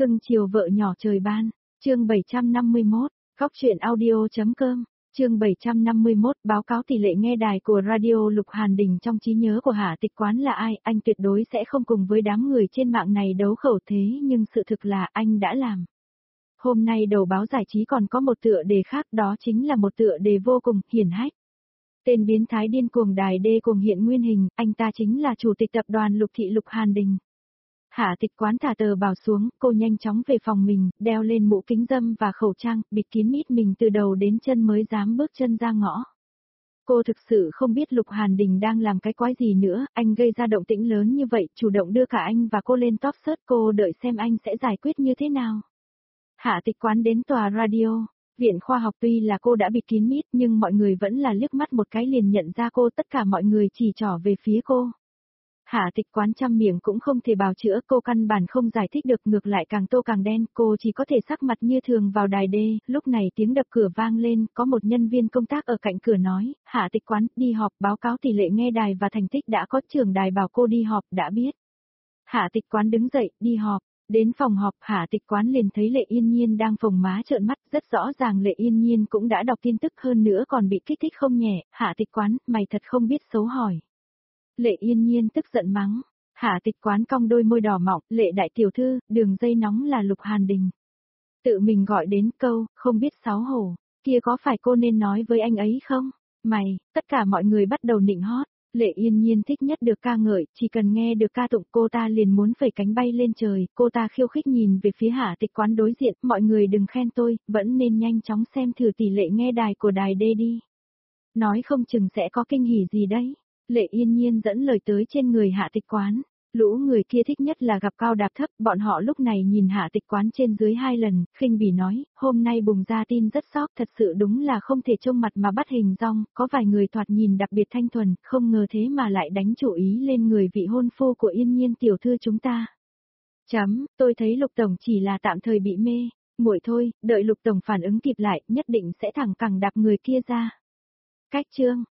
Cưng chiều vợ nhỏ trời ban, chương 751, Góc truyện audio.com, chương 751 báo cáo tỷ lệ nghe đài của radio Lục Hàn Đình trong trí nhớ của Hạ Tịch Quán là ai, anh tuyệt đối sẽ không cùng với đám người trên mạng này đấu khẩu thế nhưng sự thực là anh đã làm. Hôm nay đầu báo giải trí còn có một tựa đề khác, đó chính là một tựa đề vô cùng hiển hách. Tên biến thái điên cuồng đài đê cuồng hiện nguyên hình, anh ta chính là chủ tịch tập đoàn Lục Thị Lục Hàn Đình. Hạ Tịch Quán thả tờ báo xuống, cô nhanh chóng về phòng mình, đeo lên mũ kính râm và khẩu trang, bịt kín mít mình từ đầu đến chân mới dám bước chân ra ngõ. Cô thực sự không biết Lục Hàn Đình đang làm cái quái gì nữa, anh gây ra động tĩnh lớn như vậy, chủ động đưa cả anh và cô lên top search, cô đợi xem anh sẽ giải quyết như thế nào. Hạ Tịch Quán đến tòa radio, viện khoa học, tuy là cô đã bịt kín mít nhưng mọi người vẫn là liếc mắt một cái liền nhận ra cô, tất cả mọi người chỉ trỏ về phía cô. Hạ Tịch Quán trăm miệng cũng không thể bào chữa, cô căn bản không giải thích được, ngược lại càng tô càng đen, cô chỉ có thể sắc mặt như thường vào đài đê. Lúc này tiếng đập cửa vang lên, có một nhân viên công tác ở cạnh cửa nói, Hạ Tịch Quán, đi họp, báo cáo tỷ lệ nghe đài và thành tích đã có, trưởng đài bảo cô đi họp, đã biết. Hạ Tịch Quán đứng dậy, đi họp. Đến phòng họp, Hạ Tịch Quán liền thấy Lệ Yên Nhiên đang phồng má trợn mắt, rất rõ ràng Lệ Yên Nhiên cũng đã đọc tin tức, hơn nữa còn bị kích thích không nhẹ. Hạ Tịch Quán, mày thật không biết xấu hỏi. Lệ Yên Nhiên tức giận mắng. Hạ Tịch Quán cong đôi môi đỏ mọng, Lệ đại tiểu thư, đường dây nóng là Lục Hàn Đình. Tự mình gọi đến câu, không biết xấu hổ, kia có phải cô nên nói với anh ấy không? Mày, tất cả mọi người bắt đầu nịnh hót. Lệ Yên Nhiên thích nhất được ca ngợi, chỉ cần nghe được ca tụng cô ta liền muốn phẩy cánh bay lên trời, cô ta khiêu khích nhìn về phía Hạ Tịch Quán đối diện, mọi người đừng khen tôi, vẫn nên nhanh chóng xem thử tỷ lệ nghe đài của đài D đi. Nói không chừng sẽ có kinh hỉ gì đấy. Lệ Yên Nhiên dẫn lời tới trên người Hạ Tịch Quán. Lũ người kia thích nhất là gặp cao đạp thấp, bọn họ lúc này nhìn Hạ Tịch Quán trên dưới 2 lần, khinh bỉ nói, hôm nay bùng ra tin rất sốc, thật sự đúng là không thể trông mặt mà bắt hình dong, có vài người thoạt nhìn đặc biệt thanh thuần, không ngờ thế mà lại đánh chủ ý lên người vị hôn phu của Yên Nhiên tiểu thư chúng ta. Tôi thấy Lục Tổng chỉ là tạm thời bị mê, muội thôi, đợi Lục Tổng phản ứng kịp lại, nhất định sẽ thẳng cẳng đạp người kia ra. Cách chương